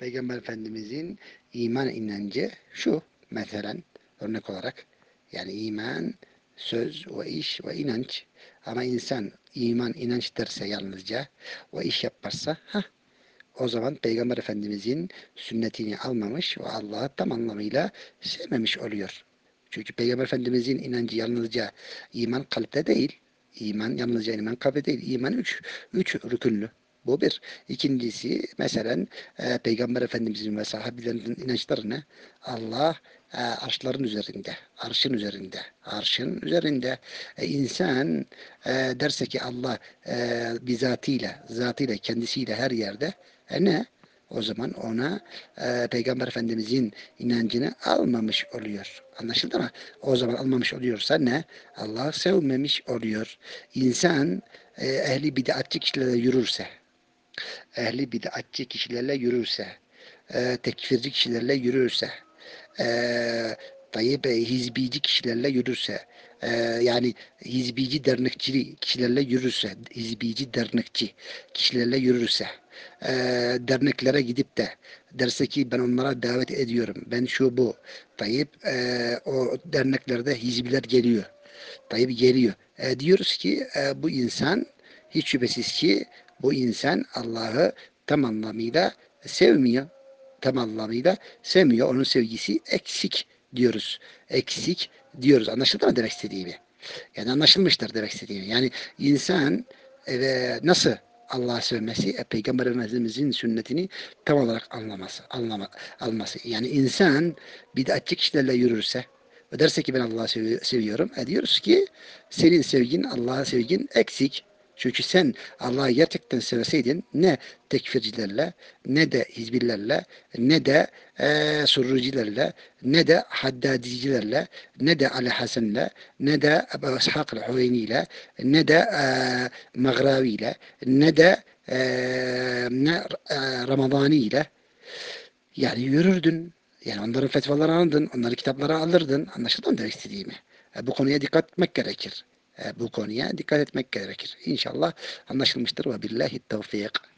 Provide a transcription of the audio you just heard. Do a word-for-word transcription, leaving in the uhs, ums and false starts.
Peygamber Efendimizin iman inancı şu, mesela örnek olarak, yani iman, söz ve iş ve inanç. Ama insan iman, inanç derse yalnızca ve iş yaparsa, ha, o zaman Peygamber Efendimizin sünnetini almamış ve Allah'ı tam anlamıyla sevmemiş oluyor. Çünkü Peygamber Efendimizin inancı yalnızca iman kalpte değil. İman yalnızca iman kalpte değil. İman üç, üç rükünlü. Bu bir. İkincisi mesela e, Peygamber Efendimizin ve sahabilerinin inançları ne? Allah e, arşların üzerinde, arşın üzerinde, arşın üzerinde. E, insan e, derse ki Allah e, bizatiyle, zatıyla, kendisiyle her yerde, e ne? O zaman ona e, Peygamber Efendimizin inancını almamış oluyor. Anlaşıldı mı? O zaman almamış oluyorsa ne? Allah sevmemiş oluyor. İnsan e, ehli bid'atçı kişilerle yürürse, ehli bid'atçı kişilerle yürürse, e, tekfirci kişilerle yürürse, e, tayyip e, hizbici kişilerle yürürse, e, yani hizbici dernekçi kişilerle yürürse, hizbici dernekçi kişilerle yürürse, e, derneklere gidip de derse ki ben onlara davet ediyorum, ben şu bu, tayyip e, o derneklerde hizbiler geliyor, tayyip geliyor. E, diyoruz ki e, bu insan hiç şüphesiz ki bu insan Allah'ı tam anlamıyla sevmiyor. Tam anlamıyla sevmiyor. Onun sevgisi eksik diyoruz. Eksik diyoruz. Anlaşıldı mı demek istediğimi? Yani anlaşılmıştır demek istediğimi. Yani insan e, nasıl Allah'ı sevmesi, e, Peygamber Efendimizin sünnetini tam olarak anlaması, anlama, alması. Yani insan bid'atçı kişilerle yürürse ve derse ki ben Allah'ı sevi seviyorum, e diyoruz ki senin sevgin, Allah'a sevgin eksik. Çünkü sen Allah'ı gerçekten sevseydin ne tekfircilerle, ne de hizbillerle, ne de e, surrucilerle, ne de haddadicilerle, ne de Ali Hasan'la, ne de Ebu İshak el-Hüveyni ile, ne de e, Mağravi ile, ne de e, ne, e, Ramadani ile yani yürürdün. Yani onların fetvalarını alırdın, onların kitapları alırdın. Anlaşıldı mı demek istediğimi? E, bu konuya dikkat etmek gerekir. E, bu konuya dikkat etmek gerekir. İnşallah anlaşılmıştır ve billahi tevfik.